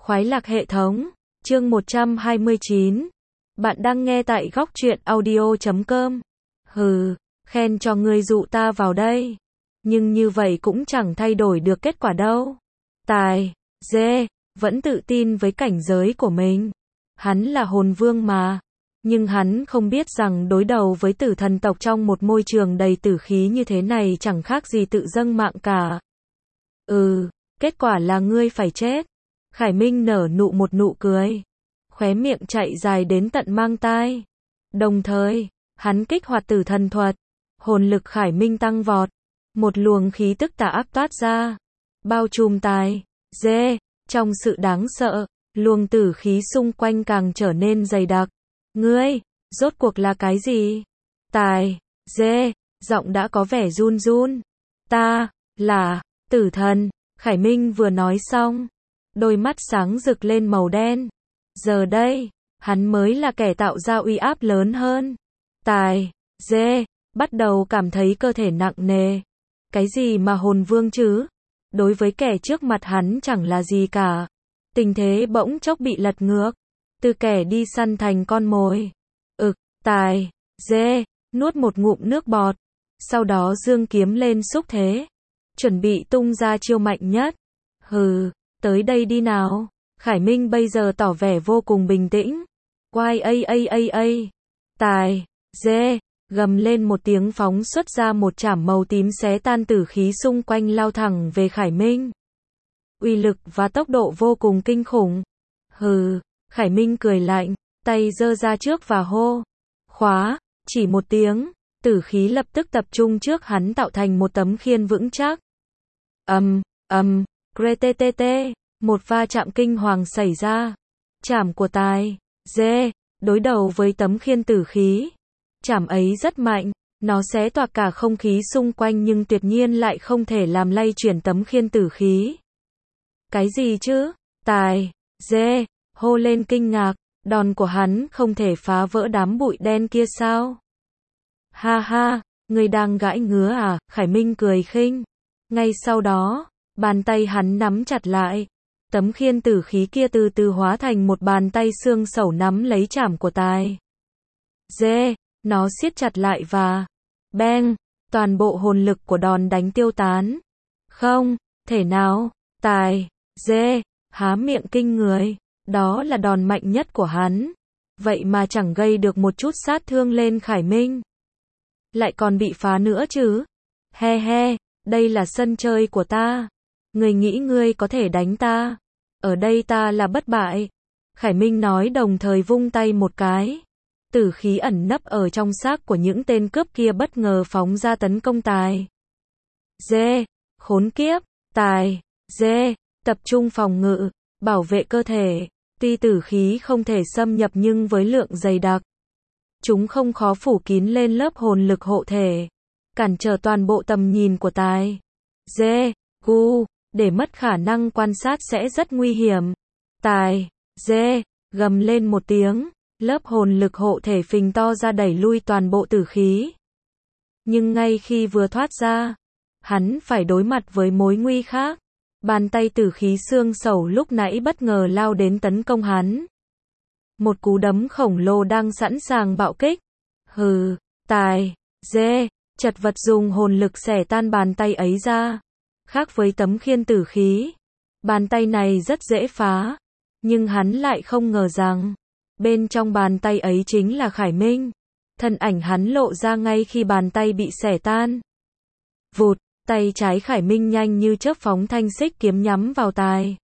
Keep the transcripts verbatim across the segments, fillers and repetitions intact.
Khoái lạc hệ thống, chương một trăm hai mươi chín. Bạn đang nghe tại góc truyện audio chấm com. Hừ, khen cho ngươi dụ ta vào đây. Nhưng như vậy cũng chẳng thay đổi được kết quả đâu. Tài, dê, vẫn tự tin với cảnh giới của mình. Hắn là hồn vương mà. Nhưng hắn không biết rằng đối đầu với tử thần tộc trong một môi trường đầy tử khí như thế này chẳng khác gì tự dâng mạng cả. Ừ, kết quả là ngươi phải chết. Khải Minh nở nụ một nụ cười. Khóe miệng chạy dài đến tận mang tai. Đồng thời, hắn kích hoạt tử thần thuật. Hồn lực Khải Minh tăng vọt. Một luồng khí tức tà ác toát ra. Bao trùm tài, dê, trong sự đáng sợ, luồng tử khí xung quanh càng trở nên dày đặc. Ngươi, rốt cuộc là cái gì? Tài, dê, giọng đã có vẻ run run. Ta, là, tử thần. Khải Minh vừa nói xong. Đôi mắt sáng rực lên màu đen. Giờ đây, hắn mới là kẻ tạo ra uy áp lớn hơn. Tài, dê, bắt đầu cảm thấy cơ thể nặng nề. Cái gì mà hồn vương chứ? Đối với kẻ trước mặt hắn chẳng là gì cả. Tình thế bỗng chốc bị lật ngược. Từ kẻ đi săn thành con mồi. Ực, tài, dê, nuốt một ngụm nước bọt. Sau đó giương kiếm lên xúc thế. Chuẩn bị tung ra chiêu mạnh nhất. Hừ, tới đây đi nào. Khải Minh bây giờ tỏ vẻ vô cùng bình tĩnh. Quai a a a a. Tài, dê, gầm lên một tiếng phóng xuất ra một chảm màu tím xé tan tử khí xung quanh lao thẳng về Khải Minh. Uy lực và tốc độ vô cùng kinh khủng. Hừ, Khải Minh cười lạnh, tay giơ ra trước và hô. Khóa, chỉ một tiếng, tử khí lập tức tập trung trước hắn tạo thành một tấm khiên vững chắc. Ầm, ầm, krtt, một va chạm kinh hoàng xảy ra. Chảm của tài, dê, đối đầu với tấm khiên tử khí. Chảm ấy rất mạnh, nó xé toạc cả không khí xung quanh nhưng tuyệt nhiên lại không thể làm lay chuyển tấm khiên tử khí. Cái gì chứ? Tài, dê, hô lên kinh ngạc, đòn của hắn không thể phá vỡ đám bụi đen kia sao? Ha ha, ngươi đang gãi ngứa à? Khải Minh cười khinh. Ngay sau đó, bàn tay hắn nắm chặt lại. Tấm khiên tử khí kia từ từ hóa thành một bàn tay xương sẩu nắm lấy chảm của tài. Dê, nó siết chặt lại và beng, toàn bộ hồn lực của đòn đánh tiêu tán. Không, thể nào, tài, dê, há miệng kinh người. Đó là đòn mạnh nhất của hắn. Vậy mà chẳng gây được một chút sát thương lên Khải Minh. Lại còn bị phá nữa chứ. He he, đây là sân chơi của ta. Ngươi nghĩ ngươi có thể đánh ta. Ở đây ta là bất bại. Khải Minh nói đồng thời vung tay một cái. Tử khí ẩn nấp ở trong xác của những tên cướp kia bất ngờ phóng ra tấn công tài. Dê, khốn kiếp, tài, dê, tập trung phòng ngự, bảo vệ cơ thể. Tuy tử khí không thể xâm nhập nhưng với lượng dày đặc, chúng không khó phủ kín lên lớp hồn lực hộ thể, cản trở toàn bộ tầm nhìn của tài. Dê, gu, để mất khả năng quan sát sẽ rất nguy hiểm. Tài, dê, gầm lên một tiếng, lớp hồn lực hộ thể phình to ra đẩy lui toàn bộ tử khí. Nhưng ngay khi vừa thoát ra, hắn phải đối mặt với mối nguy khác. Bàn tay tử khí xương sẩu lúc nãy bất ngờ lao đến tấn công hắn. Một cú đấm khổng lồ đang sẵn sàng bạo kích. Hừ, tài, dê, chật vật dùng hồn lực xẻ tan bàn tay ấy ra. Khác với tấm khiên tử khí, bàn tay này rất dễ phá. Nhưng hắn lại không ngờ rằng, bên trong bàn tay ấy chính là Khải Minh. Thân ảnh hắn lộ ra ngay khi bàn tay bị xẻ tan. Vụt. Tay trái Khải Minh nhanh như chớp phóng thanh xích kiếm nhắm vào tài.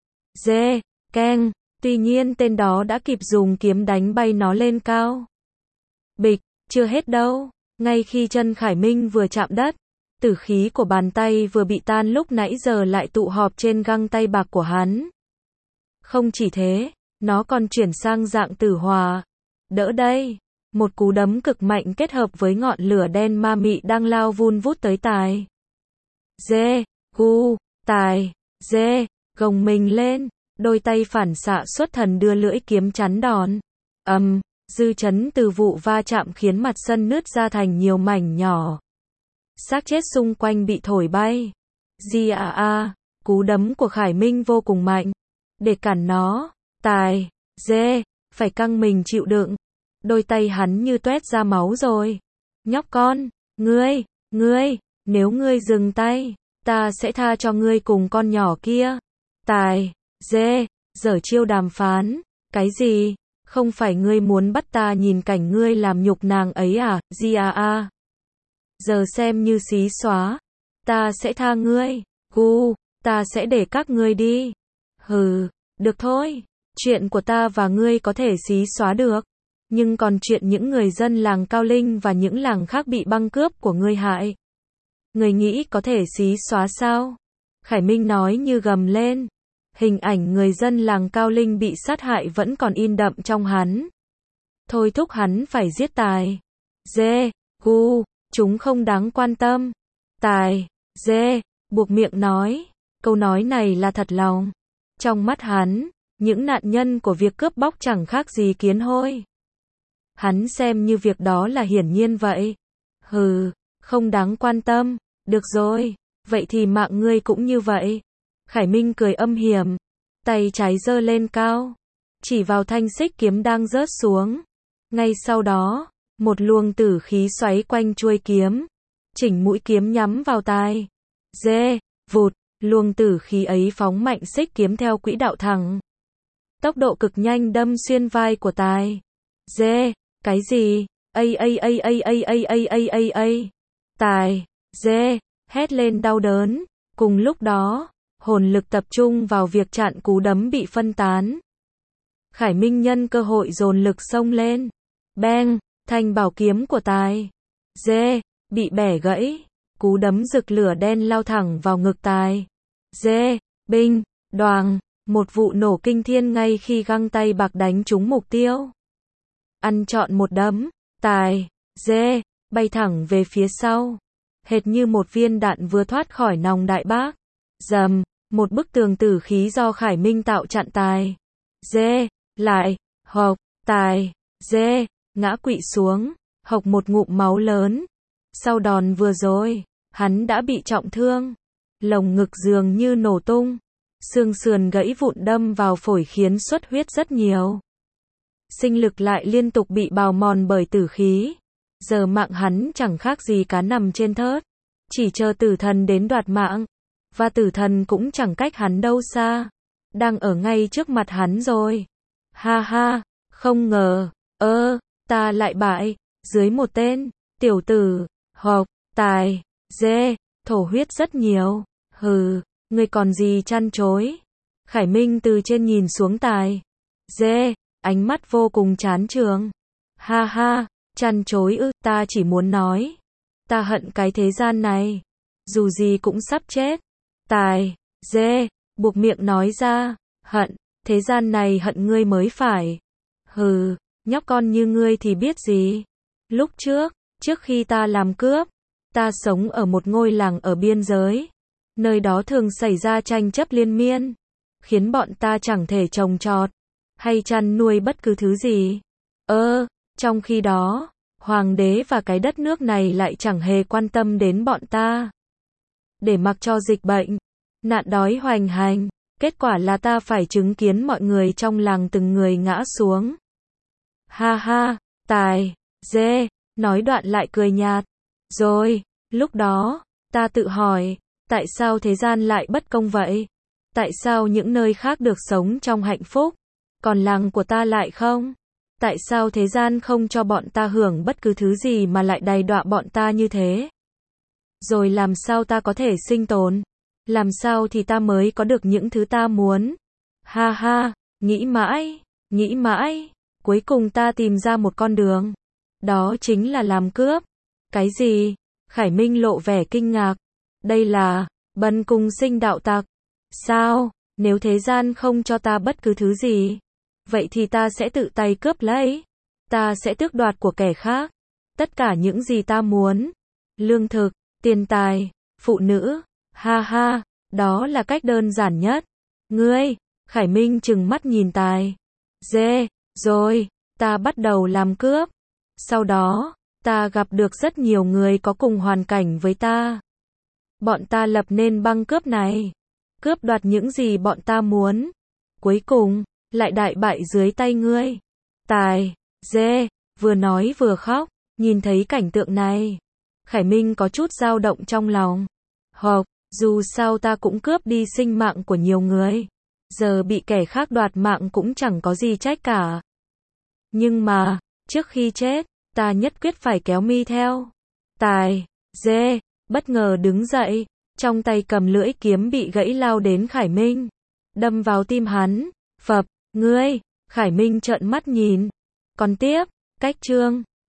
Dê, keng, tuy nhiên tên đó đã kịp dùng kiếm đánh bay nó lên cao. Bịch, chưa hết đâu, ngay khi chân Khải Minh vừa chạm đất, tử khí của bàn tay vừa bị tan lúc nãy giờ lại tụ họp trên găng tay bạc của hắn. Không chỉ thế, nó còn chuyển sang dạng tử hỏa. Đỡ đây, một cú đấm cực mạnh kết hợp với ngọn lửa đen ma mị đang lao vun vút tới tài. Dê, gu, tài, dê, gồng mình lên, đôi tay phản xạ xuất thần đưa lưỡi kiếm chắn đòn. Ầm, um, dư chấn từ vụ va chạm khiến mặt sân nứt ra thành nhiều mảnh nhỏ. Xác chết xung quanh bị thổi bay. Di à a, cú đấm của Khải Minh vô cùng mạnh. để cản nó. Tài, dê, phải căng mình chịu đựng. Đôi tay hắn như toét ra máu rồi. Nhóc con, ngươi, ngươi, nếu ngươi dừng tay, ta sẽ tha cho ngươi cùng con nhỏ kia. Tài, dê, giở chiêu đàm phán. Cái gì? Không phải ngươi muốn bắt ta nhìn cảnh ngươi làm nhục nàng ấy à, gì à à. Giờ xem như xí xóa. Ta sẽ tha ngươi. Gu, ta sẽ để các ngươi đi. Hừ, được thôi. Chuyện của ta và ngươi có thể xí xóa được. Nhưng còn chuyện những người dân làng Cao Linh và những làng khác bị băng cướp của ngươi hại, ngươi nghĩ có thể xí xóa sao? Khải Minh nói như gầm lên. Hình ảnh người dân làng Cao Linh bị sát hại vẫn còn in đậm trong hắn. Thôi thúc hắn phải giết Tài, dê, gu, chúng không đáng quan tâm. Tài, dê, buộc miệng nói. Câu nói này là thật lòng. Trong mắt hắn, những nạn nhân của việc cướp bóc chẳng khác gì kiến hôi. Hắn xem như việc đó là hiển nhiên vậy. Hừ, không đáng quan tâm. Được rồi, vậy thì mạng ngươi cũng như vậy. Khải Minh cười âm hiểm, tay trái giơ lên cao, chỉ vào thanh xích kiếm đang rớt xuống. Ngay sau đó, một luồng tử khí xoáy quanh chuôi kiếm, chỉnh mũi kiếm nhắm vào Tai. Dê, vụt, luồng tử khí ấy phóng mạnh xích kiếm theo quỹ đạo thẳng. Tốc độ cực nhanh đâm xuyên vai của Tai. Dê, cái gì? Ây ây ây ây ây ây ây ây ây ây. Tài, dê, hét lên đau đớn. Cùng lúc đó, hồn lực tập trung vào việc chặn cú đấm bị phân tán. Khải Minh nhân cơ hội dồn lực xông lên. Beng, thanh bảo kiếm của Tài, dê, bị bẻ gãy. Cú đấm rực lửa đen lao thẳng vào ngực Tài, dê, binh, đoàng, một vụ nổ kinh thiên ngay khi găng tay bạc đánh trúng mục tiêu. Ăn trọn một đấm, Tài, dê, bay thẳng về phía sau. Hệt như một viên đạn vừa thoát khỏi nòng đại bác. Dầm, một bức tường tử khí do Khải Minh tạo chặn Tài, dê, lại, hộc, Tài, dê, ngã quỵ xuống, hộc một ngụm máu lớn. Sau đòn vừa rồi, hắn đã bị trọng thương. Lồng ngực dường như nổ tung. Xương sườn gãy vụn đâm vào phổi khiến xuất huyết rất nhiều. Sinh lực lại liên tục bị bào mòn bởi tử khí. Giờ mạng hắn chẳng khác gì cá nằm trên thớt. Chỉ chờ tử thần đến đoạt mạng. Và tử thần cũng chẳng cách hắn đâu xa. Đang ở ngay trước mặt hắn rồi. Ha ha, không ngờ, ơ, ta lại bại, dưới một tên, tiểu tử, hộc, Tài, dê, thổ huyết rất nhiều. Hừ, ngươi còn gì chăn chối. Khải Minh từ trên nhìn xuống Tài, dê, ánh mắt vô cùng chán chường. Ha ha, chăn chối ư, ta chỉ muốn nói. Ta hận cái thế gian này. Dù gì cũng sắp chết. Tài, dê, buộc miệng nói ra. Hận, thế gian này hận ngươi mới phải. Hừ, nhóc con như ngươi thì biết gì. Lúc trước, trước khi ta làm cướp, ta sống ở một ngôi làng ở biên giới. Nơi đó thường xảy ra tranh chấp liên miên, khiến bọn ta chẳng thể trồng trọt hay chăn nuôi bất cứ thứ gì. Ơ, trong khi đó, hoàng đế và cái đất nước này lại chẳng hề quan tâm đến bọn ta. Để mặc cho dịch bệnh, nạn đói hoành hành, kết quả là ta phải chứng kiến mọi người trong làng từng người ngã xuống. Ha ha, Tài, dê, nói đoạn lại cười nhạt. Rồi, lúc đó, ta tự hỏi, tại sao thế gian lại bất công vậy? Tại sao những nơi khác được sống trong hạnh phúc, còn làng của ta lại không? Tại sao thế gian không cho bọn ta hưởng bất cứ thứ gì mà lại đày đọa bọn ta như thế? Rồi làm sao ta có thể sinh tồn? Làm sao thì ta mới có được những thứ ta muốn? Ha ha, nghĩ mãi, nghĩ mãi, cuối cùng ta tìm ra một con đường. Đó chính là làm cướp. Cái gì? Khải Minh lộ vẻ kinh ngạc. Đây là bần cùng sinh đạo tặc. Sao? Nếu thế gian không cho ta bất cứ thứ gì, vậy thì ta sẽ tự tay cướp lấy. Ta sẽ tước đoạt của kẻ khác tất cả những gì ta muốn. Lương thực, tiền tài, phụ nữ. Ha ha, đó là cách đơn giản nhất. Ngươi, Khải Minh trừng mắt nhìn Tài, dê, rồi, ta bắt đầu làm cướp. Sau đó, ta gặp được rất nhiều người có cùng hoàn cảnh với ta. Bọn ta lập nên băng cướp này, cướp đoạt những gì bọn ta muốn. Cuối cùng, lại đại bại dưới tay ngươi. Tài, dê, vừa nói vừa khóc, nhìn thấy cảnh tượng này. Khải Minh có chút dao động trong lòng. Hộc, dù sao ta cũng cướp đi sinh mạng của nhiều người. Giờ bị kẻ khác đoạt mạng cũng chẳng có gì trách cả. Nhưng mà, trước khi chết, ta nhất quyết phải kéo mi theo. Tài, dê, bất ngờ đứng dậy, trong tay cầm lưỡi kiếm bị gãy lao đến Khải Minh. Đâm vào tim hắn, phập, ngươi, Khải Minh trợn mắt nhìn. Còn tiếp, cách chương.